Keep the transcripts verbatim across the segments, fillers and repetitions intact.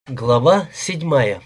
Глава седьмая.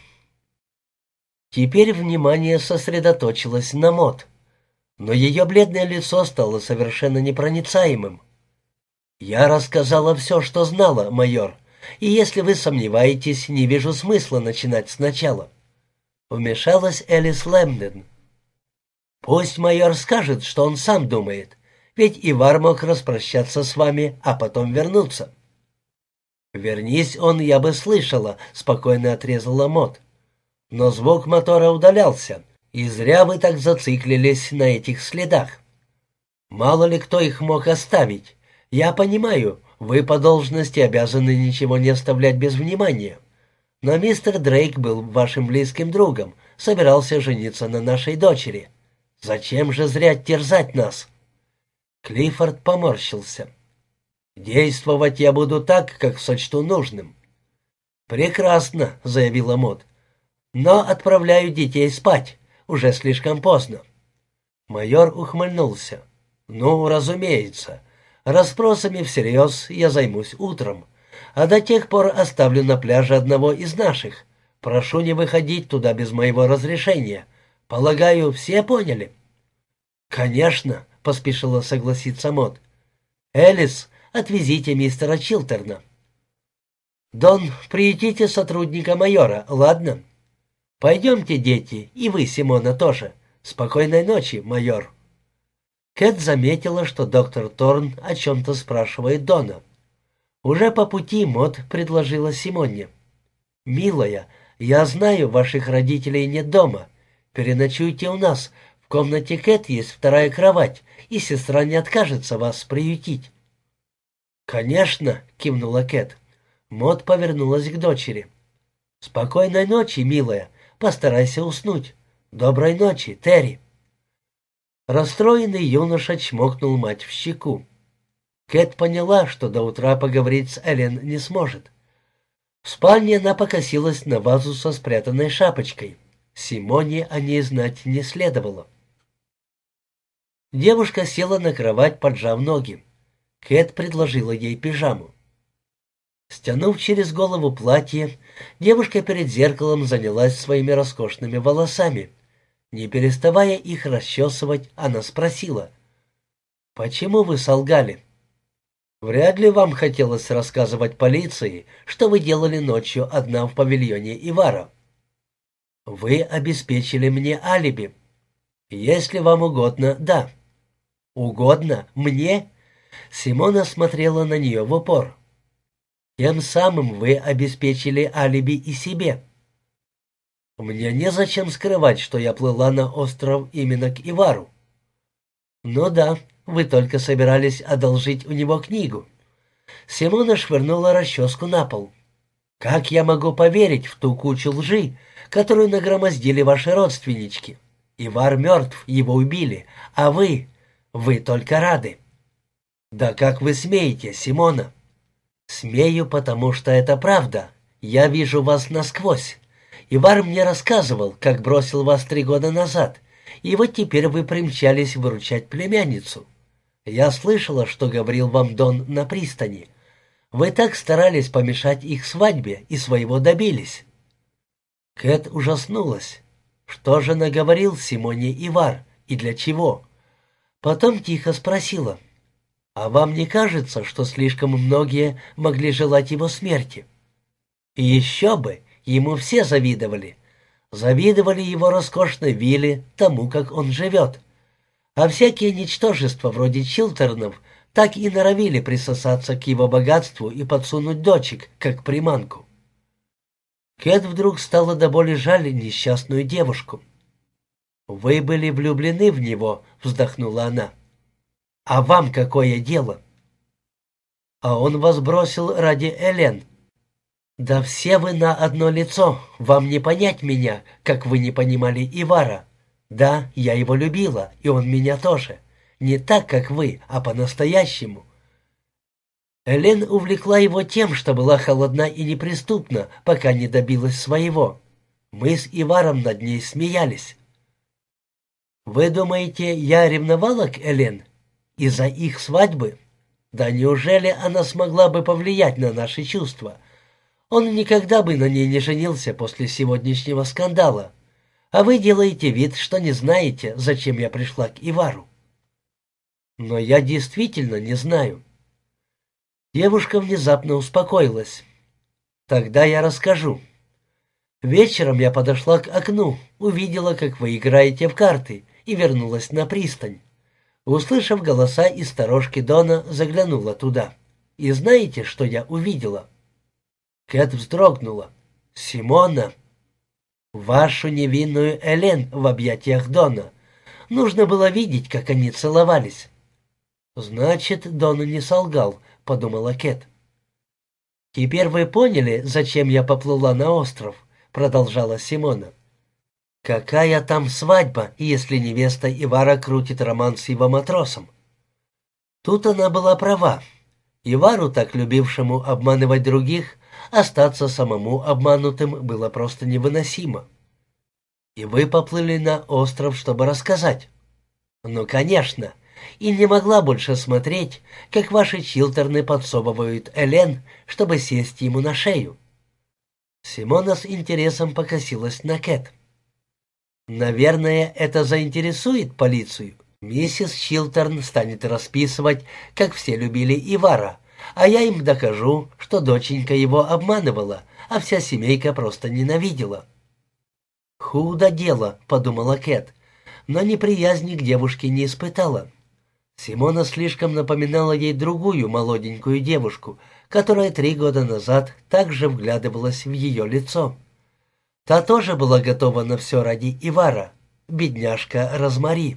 Теперь внимание сосредоточилось на Мот, но ее бледное лицо стало совершенно непроницаемым. «Я рассказала все, что знала, майор, и если вы сомневаетесь, не вижу смысла начинать сначала». Вмешалась Элис Лэмден. «Пусть майор скажет, что он сам думает, ведь Ивар мог распрощаться с вами, а потом вернуться». «Вернись он, я бы слышала», — спокойно отрезала Мот. «Но звук мотора удалялся, и зря вы так зациклились на этих следах. Мало ли кто их мог оставить. Я понимаю, вы по должности обязаны ничего не оставлять без внимания. Но мистер Дрейк был вашим близким другом, собирался жениться на нашей дочери. Зачем же зря терзать нас?» Клиффорд поморщился. «Действовать я буду так, как сочту нужным». «Прекрасно», — заявила Мот. «Но отправляю детей спать. Уже слишком поздно». Майор ухмыльнулся. «Ну, разумеется. Расспросами всерьез я займусь утром. А до тех пор оставлю на пляже одного из наших. Прошу не выходить туда без моего разрешения. Полагаю, все поняли?» «Конечно», — поспешила согласиться Мот. «Элис, отвезите мистера Чилтерна». «Дон, приютите сотрудника майора, ладно? Пойдемте, дети, и вы, Симона, тоже. Спокойной ночи, майор». Кэт заметила, что доктор Торн о чем-то спрашивает Дона. Уже по пути Мот предложила Симоне. «Милая, я знаю, ваших родителей нет дома. Переночуйте у нас. В комнате Кэт есть вторая кровать, и сестра не откажется вас приютить». «Конечно», — кивнула Кэт. Мот повернулась к дочери. «Спокойной ночи, милая. Постарайся уснуть. Доброй ночи, Терри». Расстроенный юноша чмокнул мать в щеку. Кэт поняла, что до утра поговорить с Эллен не сможет. В спальне она покосилась на вазу со спрятанной шапочкой. Симоне о ней знать не следовало. Девушка села на кровать, поджав ноги. Кэт предложила ей пижаму. Стянув через голову платье, девушка перед зеркалом занялась своими роскошными волосами. Не переставая их расчесывать, она спросила: «Почему вы солгали? Вряд ли вам хотелось рассказывать полиции, что вы делали ночью одна в павильоне Ивара. Вы обеспечили мне алиби. Если вам угодно, да». «Угодно? Мне?» Симона смотрела на нее в упор. «Тем самым вы обеспечили алиби и себе. Мне незачем скрывать, что я плыла на остров именно к Ивару». «Ну да, вы только собирались одолжить у него книгу». Симона швырнула расческу на пол. «Как я могу поверить в ту кучу лжи, которую нагромоздили ваши родственнички? Ивар мертв, его убили, а вы... вы только рады». «Да как вы смеете, Симона?» «Смею, потому что это правда. Я вижу вас насквозь. Ивар мне рассказывал, как бросил вас три года назад, и вот теперь вы примчались выручать племянницу. Я слышала, что говорил вам Дон на пристани. Вы так старались помешать их свадьбе и своего добились». Кэт ужаснулась. Что же наговорил Симоне Ивар и для чего? Потом тихо спросила: «А вам не кажется, что слишком многие могли желать его смерти?» И еще бы, ему все завидовали. Завидовали его роскошной вилле, тому, как он живет. А всякие ничтожества вроде Чилтернов так и норовили присосаться к его богатству и подсунуть дочек, как приманку. Кэт вдруг стало до боли жаль несчастную девушку. «Вы были влюблены в него», — вздохнула она. «А вам какое дело?» «А он вас бросил ради Элен». «Да все вы на одно лицо, вам не понять меня, как вы не понимали Ивара. Да, я его любила, и он меня тоже. Не так, как вы, а по-настоящему». Элен увлекла его тем, что была холодна и неприступна, пока не добилась своего. Мы с Иваром над ней смеялись. «Вы думаете, я ревновала к Элен? Из-за их свадьбы? Да неужели она смогла бы повлиять на наши чувства? Он никогда бы на ней не женился после сегодняшнего скандала. А вы делаете вид, что не знаете, зачем я пришла к Ивару». «Но я действительно не знаю». Девушка внезапно успокоилась. «Тогда я расскажу. Вечером я подошла к окну, увидела, как вы играете в карты, и вернулась на пристань. Услышав голоса из сторожки Дона, заглянула туда. И знаете, что я увидела?» Кэт вздрогнула. «Симона!» «Вашу невинную Элен в объятиях Дона. Нужно было видеть, как они целовались». «Значит, Дон не солгал», — подумала Кэт. «Теперь вы поняли, зачем я поплыла на остров?» — продолжала Симона. «Какая там свадьба, если невеста Ивара крутит роман с его матросом?» Тут она была права. Ивару, так любившему обманывать других, остаться самому обманутым было просто невыносимо. «И вы поплыли на остров, чтобы рассказать?» «Ну, конечно. И не могла больше смотреть, как ваши Чилтерны подсовывают Элен, чтобы сесть ему на шею». Симона с интересом покосилась на Кэт. «Наверное, это заинтересует полицию. Миссис Чилтерн станет расписывать, как все любили Ивара, а я им докажу, что доченька его обманывала, а вся семейка просто ненавидела». «Худо дело», — подумала Кэт, но неприязни к девушке не испытала. Симона слишком напоминала ей другую молоденькую девушку, которая три года назад также вглядывалась в ее лицо. Та тоже была готова на все ради Ивара, бедняжка Розмари.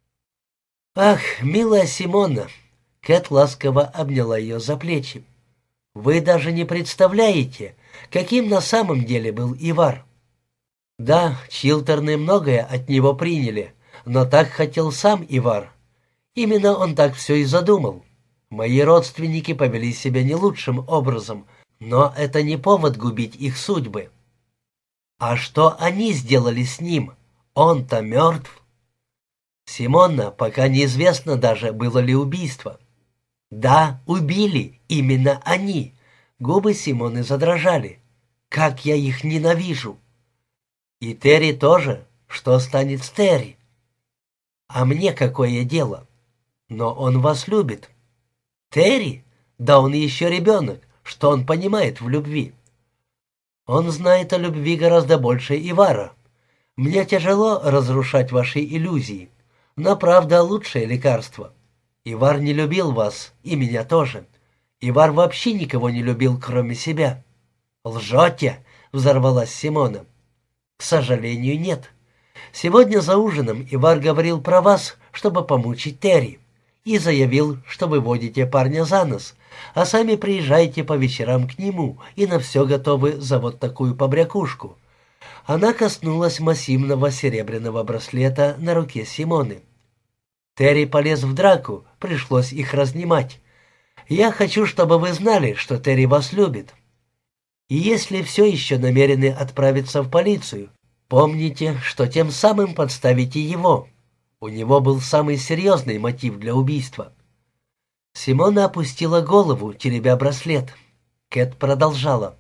«Ах, милая Симона!» — Кэт ласково обняла ее за плечи. «Вы даже не представляете, каким на самом деле был Ивар. Да, Чилтерны многое от него приняли, но так хотел сам Ивар. Именно он так все и задумал. Мои родственники повели себя не лучшим образом, но это не повод губить их судьбы. А что они сделали с ним? Он-то мертв. Симона, пока неизвестно даже, было ли убийство. Да, убили, именно они. Губы Симоны задрожали. Как я их ненавижу. И Терри тоже. Что станет с Терри? А мне какое дело? Но он вас любит. Терри? Да он еще ребенок. Что он понимает в любви? Он знает о любви гораздо больше Ивара. Мне тяжело разрушать ваши иллюзии, но правда лучшее лекарство. Ивар не любил вас, и меня тоже. Ивар вообще никого не любил, кроме себя». «Лжете!» — взорвалась Симона. «К сожалению, нет. Сегодня за ужином Ивар говорил про вас, чтобы помучить Терри, и заявил, что вы водите парня за нос, а сами приезжаете по вечерам к нему и на все готовы за вот такую побрякушку». Она коснулась массивного серебряного браслета на руке Симоны. «Терри полез в драку, пришлось их разнимать. Я хочу, чтобы вы знали, что Терри вас любит. И если все еще намерены отправиться в полицию, помните, что тем самым подставите его. У него был самый серьезный мотив для убийства». Симона опустила голову, теребя браслет. Кэт продолжала.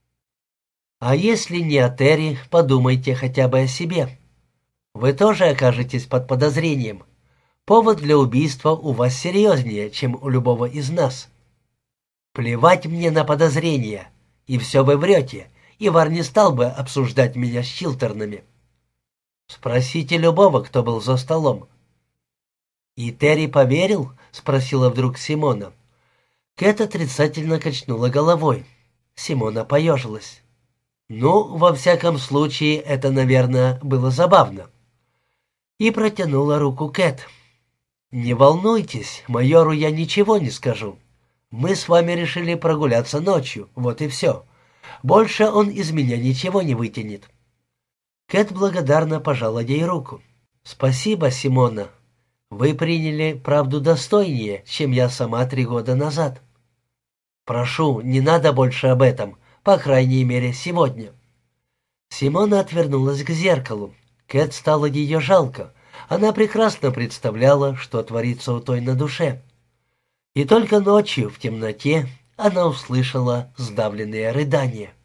«А если не о Терри, подумайте хотя бы о себе. Вы тоже окажетесь под подозрением. Повод для убийства у вас серьезнее, чем у любого из нас. Плевать мне на подозрения. И все вы врете. Ивар не стал бы обсуждать меня с Чилтернами. Спросите любого, кто был за столом». «И Терри поверил?» — спросила вдруг Симона. Кэт отрицательно качнула головой. Симона поежилась. «Ну, во всяком случае, это, наверное, было забавно». И протянула руку Кэт. «Не волнуйтесь, майору я ничего не скажу. Мы с вами решили прогуляться ночью, вот и все. Больше он из меня ничего не вытянет». Кэт благодарно пожала ей руку. «Спасибо, Симона. Вы приняли правду достойнее, чем я сама три года назад. Прошу, не надо больше об этом, по крайней мере, сегодня». Симона отвернулась к зеркалу. Кэт стало ее жалко. Она прекрасно представляла, что творится у той на душе. И только ночью, в темноте, она услышала сдавленные рыдания.